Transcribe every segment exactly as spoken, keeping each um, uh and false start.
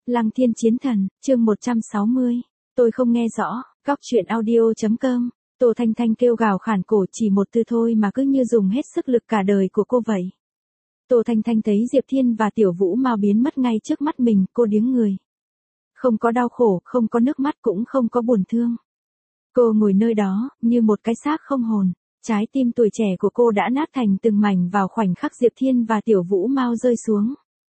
Lăng Thiên Chiến Thần, chương một trăm sáu mươi. Tôi không nghe rõ, góc truyện audio.com. Tô Thanh Thanh kêu gào khản cổ chỉ một từ thôi mà cứ như dùng hết sức lực cả đời của cô vậy. Tô Thanh Thanh thấy Diệp Thiên và Tiểu Vũ Mao biến mất ngay trước mắt mình, cô điếng người. Không có đau khổ, không có nước mắt cũng không có buồn thương. Cô ngồi nơi đó, như một cái xác không hồn. Trái tim tuổi trẻ của cô đã nát thành từng mảnh vào khoảnh khắc Diệp Thiên và Tiểu Vũ Mao rơi xuống.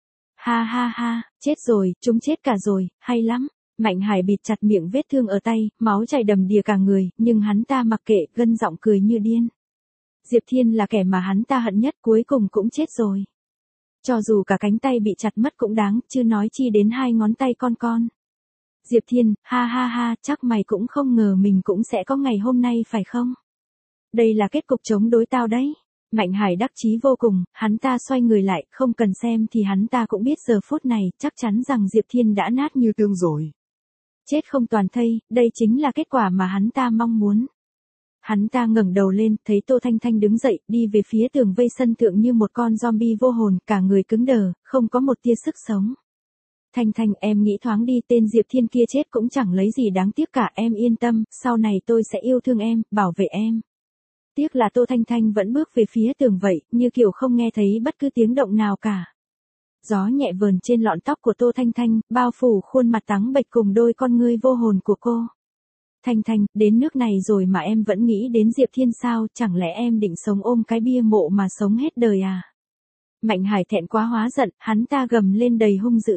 Ha ha ha, chết rồi, chúng chết cả rồi, hay lắm. Mạnh Hải bịt chặt miệng vết thương ở tay, máu chảy đầm đìa cả người, nhưng hắn ta mặc kệ, gân giọng cười như điên. Diệp Thiên là kẻ mà hắn ta hận nhất, cuối cùng cũng chết rồi. Cho dù cả cánh tay bị chặt mất cũng đáng, chứ nói chi đến hai ngón tay con con. Diệp Thiên, ha ha ha, chắc mày cũng không ngờ mình cũng sẽ có ngày hôm nay phải không? Đây là kết cục chống đối tao đấy. Mạnh Hải đắc chí vô cùng, hắn ta xoay người lại, không cần xem thì hắn ta cũng biết giờ phút này, chắc chắn rằng Diệp Thiên đã nát như tương rồi. Chết không toàn thây, đây chính là kết quả mà hắn ta mong muốn. Hắn ta ngẩng đầu lên, thấy Tô Thanh Thanh đứng dậy, đi về phía tường vây sân thượng như một con zombie vô hồn, cả người cứng đờ, không có một tia sức sống. Thanh Thanh, em nghĩ thoáng đi, tên Diệp Thiên kia chết cũng chẳng lấy gì đáng tiếc cả, em yên tâm, sau này tôi sẽ yêu thương em, bảo vệ em. Tiếc là Tô Thanh Thanh vẫn bước về phía tường vậy, như kiểu không nghe thấy bất cứ tiếng động nào cả. Gió nhẹ vờn trên lọn tóc của Tô Thanh Thanh, bao phủ khuôn mặt trắng bệch cùng đôi con ngươi vô hồn của cô. Thanh Thanh, đến nước này rồi mà em vẫn nghĩ đến Diệp Thiên sao, chẳng lẽ em định sống ôm cái bia mộ mà sống hết đời à? Mạnh Hải thẹn quá hóa giận, hắn ta gầm lên đầy hung dữ.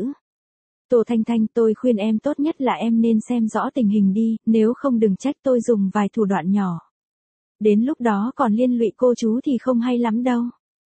Tô Thanh Thanh, tôi khuyên em tốt nhất là em nên xem rõ tình hình đi, nếu không đừng trách tôi dùng vài thủ đoạn nhỏ. Đến lúc đó còn liên lụy cô chú thì không hay lắm đâu.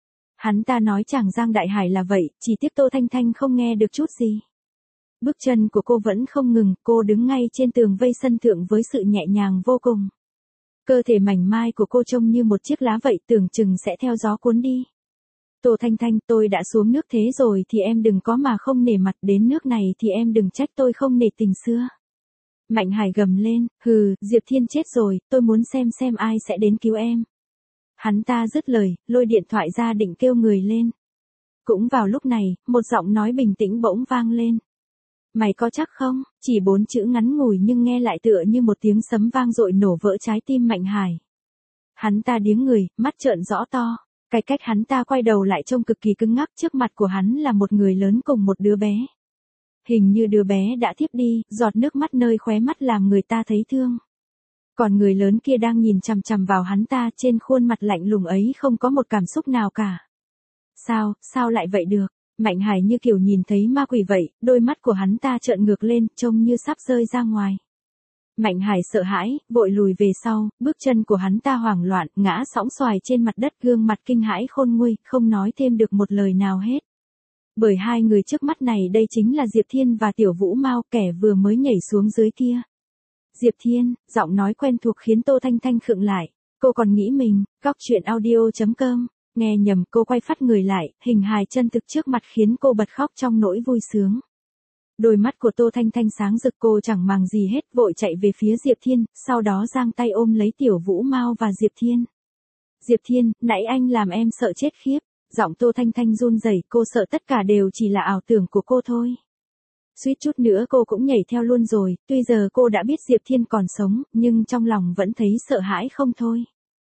Hắn ta nói chàng Giang Đại Hải là vậy, chỉ tiếc Tô Thanh Thanh không nghe được chút gì. Bước chân của cô vẫn không ngừng, cô đứng ngay trên tường vây sân thượng với sự nhẹ nhàng vô cùng. Cơ thể mảnh mai của cô trông như một chiếc lá vậy, tưởng chừng sẽ theo gió cuốn đi. Tô Thanh Thanh, tôi đã xuống nước thế rồi thì em đừng có mà không nể mặt, đến nước này thì em đừng trách tôi không nể tình xưa. Mạnh Hải gầm lên, hừ, Diệp Thiên chết rồi, tôi muốn xem xem ai sẽ đến cứu em. Hắn ta dứt lời, lôi điện thoại ra định kêu người lên. Cũng vào lúc này, một giọng nói bình tĩnh bỗng vang lên. Mày có chắc không? Chỉ bốn chữ ngắn ngủi nhưng nghe lại tựa như một tiếng sấm vang dội nổ vỡ trái tim Mạnh Hải. Hắn ta điếng người, mắt trợn rõ to. Cái cách hắn ta quay đầu lại trông cực kỳ cứng ngắc, trước mặt của hắn là một người lớn cùng một đứa bé. Hình như đứa bé đã thiếp đi, giọt nước mắt nơi khóe mắt làm người ta thấy thương. Còn người lớn kia đang nhìn chằm chằm vào hắn ta, trên khuôn mặt lạnh lùng ấy không có một cảm xúc nào cả. Sao, sao lại vậy được? Mạnh Hải như kiểu nhìn thấy ma quỷ vậy, đôi mắt của hắn ta trợn ngược lên, trông như sắp rơi ra ngoài. Mạnh Hải sợ hãi, vội lùi về sau, bước chân của hắn ta hoảng loạn, ngã sõng xoài trên mặt đất, gương mặt kinh hãi khôn nguôi, không nói thêm được một lời nào hết. Bởi hai người trước mắt này đây chính là Diệp Thiên và Tiểu Vũ Mao, kẻ vừa mới nhảy xuống dưới kia. Diệp Thiên, giọng nói quen thuộc khiến Tô Thanh Thanh khựng lại. Cô còn nghĩ mình, góc truyện audio.com, nghe nhầm, cô quay phát người lại, hình hài chân thực trước mặt khiến cô bật khóc trong nỗi vui sướng. Đôi mắt của Tô Thanh Thanh sáng rực, cô chẳng màng gì hết, vội chạy về phía Diệp Thiên, sau đó giang tay ôm lấy Tiểu Vũ Mao và Diệp Thiên. Diệp Thiên, nãy anh làm em sợ chết khiếp. Giọng Tô Thanh Thanh run rẩy, cô sợ tất cả đều chỉ là ảo tưởng của cô thôi. Suýt chút nữa cô cũng nhảy theo luôn rồi, tuy giờ cô đã biết Diệp Thiên còn sống, nhưng trong lòng vẫn thấy sợ hãi không thôi.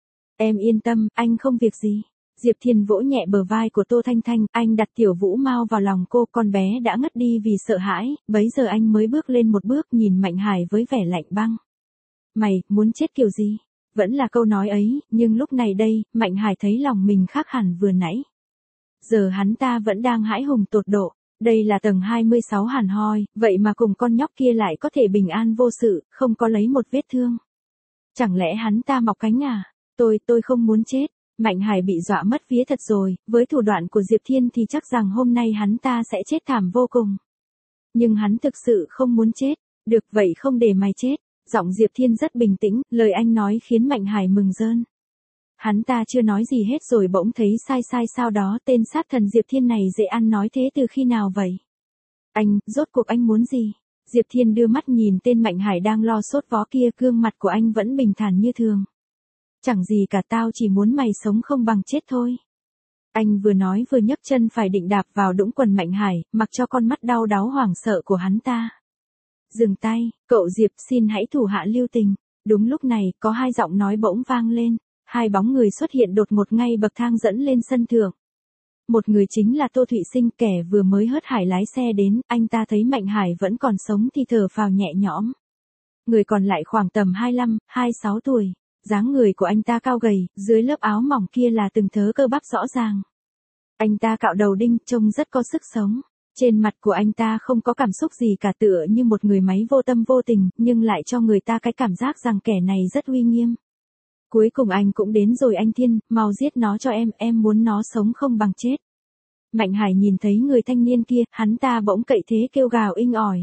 Em yên tâm, anh không việc gì. Diệp Thiên vỗ nhẹ bờ vai của Tô Thanh Thanh, anh đặt Tiểu Vũ Mao vào lòng cô, con bé đã ngất đi vì sợ hãi, bấy giờ anh mới bước lên một bước, nhìn Mạnh Hải với vẻ lạnh băng. Mày, muốn chết kiểu gì? Vẫn là câu nói ấy, nhưng lúc này đây, Mạnh Hải thấy lòng mình khác hẳn vừa nãy. Giờ hắn ta vẫn đang hãi hùng tột độ, đây là tầng hai mươi sáu hàn hoi, vậy mà cùng con nhóc kia lại có thể bình an vô sự, không có lấy một vết thương. Chẳng lẽ hắn ta mọc cánh à? Tôi, tôi không muốn chết. Mạnh Hải bị dọa mất vía thật rồi, với thủ đoạn của Diệp Thiên thì chắc rằng hôm nay hắn ta sẽ chết thảm vô cùng. Nhưng hắn thực sự không muốn chết, được vậy không để mày chết. Giọng Diệp Thiên rất bình tĩnh, lời anh nói khiến Mạnh Hải mừng rơn. Hắn ta chưa nói gì hết rồi bỗng thấy sai sai sao đó, tên sát thần Diệp Thiên này dễ ăn nói thế từ khi nào vậy? Anh, rốt cuộc anh muốn gì? Diệp Thiên đưa mắt nhìn tên Mạnh Hải đang lo sốt vó kia, gương mặt của anh vẫn bình thản như thường. Chẳng gì cả, tao chỉ muốn mày sống không bằng chết thôi. Anh vừa nói vừa nhấc chân phải định đạp vào đũng quần Mạnh Hải, mặc cho con mắt đau đáu hoảng sợ của hắn ta. Dừng tay, cậu Diệp xin hãy thủ hạ lưu tình. Đúng lúc này, có hai giọng nói bỗng vang lên. Hai bóng người xuất hiện đột ngột ngay bậc thang dẫn lên sân thượng. Một người chính là Tô Thụy Sinh, kẻ vừa mới hớt hải lái xe đến, anh ta thấy Mạnh Hải vẫn còn sống thì thở phào nhẹ nhõm. Người còn lại khoảng tầm hai mươi lăm, hai mươi sáu tuổi. Dáng người của anh ta cao gầy, dưới lớp áo mỏng kia là từng thớ cơ bắp rõ ràng. Anh ta cạo đầu đinh, trông rất có sức sống. Trên mặt của anh ta không có cảm xúc gì cả, tựa như một người máy vô tâm vô tình, nhưng lại cho người ta cái cảm giác rằng kẻ này rất uy nghiêm. Cuối cùng anh cũng đến rồi anh Thiên, mau giết nó cho em, em muốn nó sống không bằng chết. Mạnh Hải nhìn thấy người thanh niên kia, hắn ta bỗng cậy thế kêu gào inh ỏi.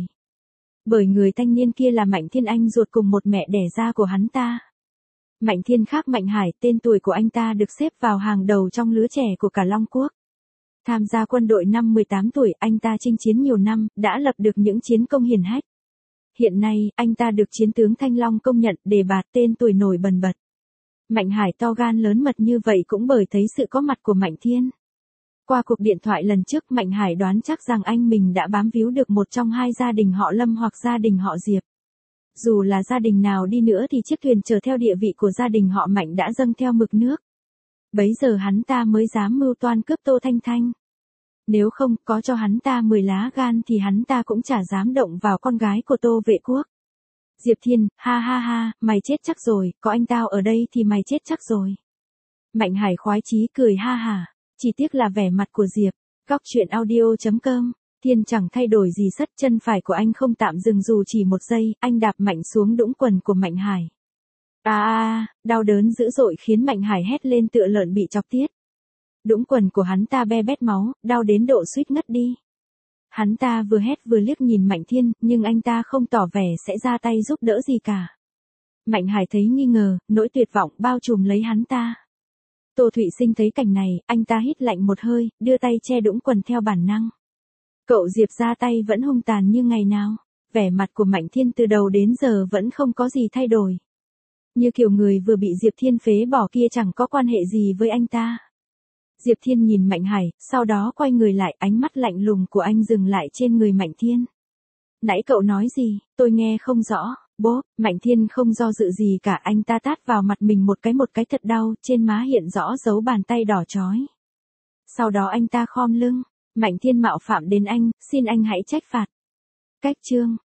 Bởi người thanh niên kia là Mạnh Thiên, anh ruột cùng một mẹ đẻ ra của hắn ta. Mạnh Thiên khác Mạnh Hải, tên tuổi của anh ta được xếp vào hàng đầu trong lứa trẻ của cả Long Quốc. Tham gia quân đội năm mười tám tuổi, anh ta chinh chiến nhiều năm, đã lập được những chiến công hiển hách. Hiện nay, anh ta được chiến tướng Thanh Long công nhận, đề bạt tên tuổi nổi bần bật. Mạnh Hải to gan lớn mật như vậy cũng bởi thấy sự có mặt của Mạnh Thiên. Qua cuộc điện thoại lần trước, Mạnh Hải đoán chắc rằng anh mình đã bám víu được một trong hai gia đình họ Lâm hoặc gia đình họ Diệp. Dù là gia đình nào đi nữa thì chiếc thuyền chở theo địa vị của gia đình họ Mạnh đã dâng theo mực nước. Bấy giờ hắn ta mới dám mưu toan cướp Tô Thanh Thanh. Nếu không có cho hắn ta mười lá gan thì hắn ta cũng chả dám động vào con gái của Tô Vệ Quốc. Diệp Thiên, ha ha ha, mày chết chắc rồi, có anh tao ở đây thì mày chết chắc rồi. Mạnh Hải khoái chí cười ha hả, chỉ tiếc là vẻ mặt của Diệp. Góc truyện audio chấm com. Thiên chẳng thay đổi gì, sất chân phải của anh không tạm dừng dù chỉ một giây, anh đạp mạnh xuống đũng quần của Mạnh Hải. À à, đau đớn dữ dội khiến Mạnh Hải hét lên tựa lợn bị chọc tiết. Đũng quần của hắn ta be bét máu, đau đến độ suýt ngất đi. Hắn ta vừa hét vừa liếc nhìn Mạnh Thiên, nhưng anh ta không tỏ vẻ sẽ ra tay giúp đỡ gì cả. Mạnh Hải thấy nghi ngờ, nỗi tuyệt vọng bao trùm lấy hắn ta. Tô Thụy Sinh thấy cảnh này, anh ta hít lạnh một hơi, đưa tay che đũng quần theo bản năng. Cậu Diệp ra tay vẫn hung tàn như ngày nào. Vẻ mặt của Mạnh Thiên từ đầu đến giờ vẫn không có gì thay đổi. Như kiểu người vừa bị Diệp Thiên phế bỏ kia chẳng có quan hệ gì với anh ta. Diệp Thiên nhìn Mạnh Hải, sau đó quay người lại, ánh mắt lạnh lùng của anh dừng lại trên người Mạnh Thiên. Nãy cậu nói gì, tôi nghe không rõ. Bố, Mạnh Thiên không do dự gì cả, anh ta tát vào mặt mình một cái một cái thật đau, trên má hiện rõ dấu bàn tay đỏ chói. Sau đó anh ta khom lưng. Mạnh Thiên mạo phạm đến anh, xin anh hãy trách phạt. Cách chương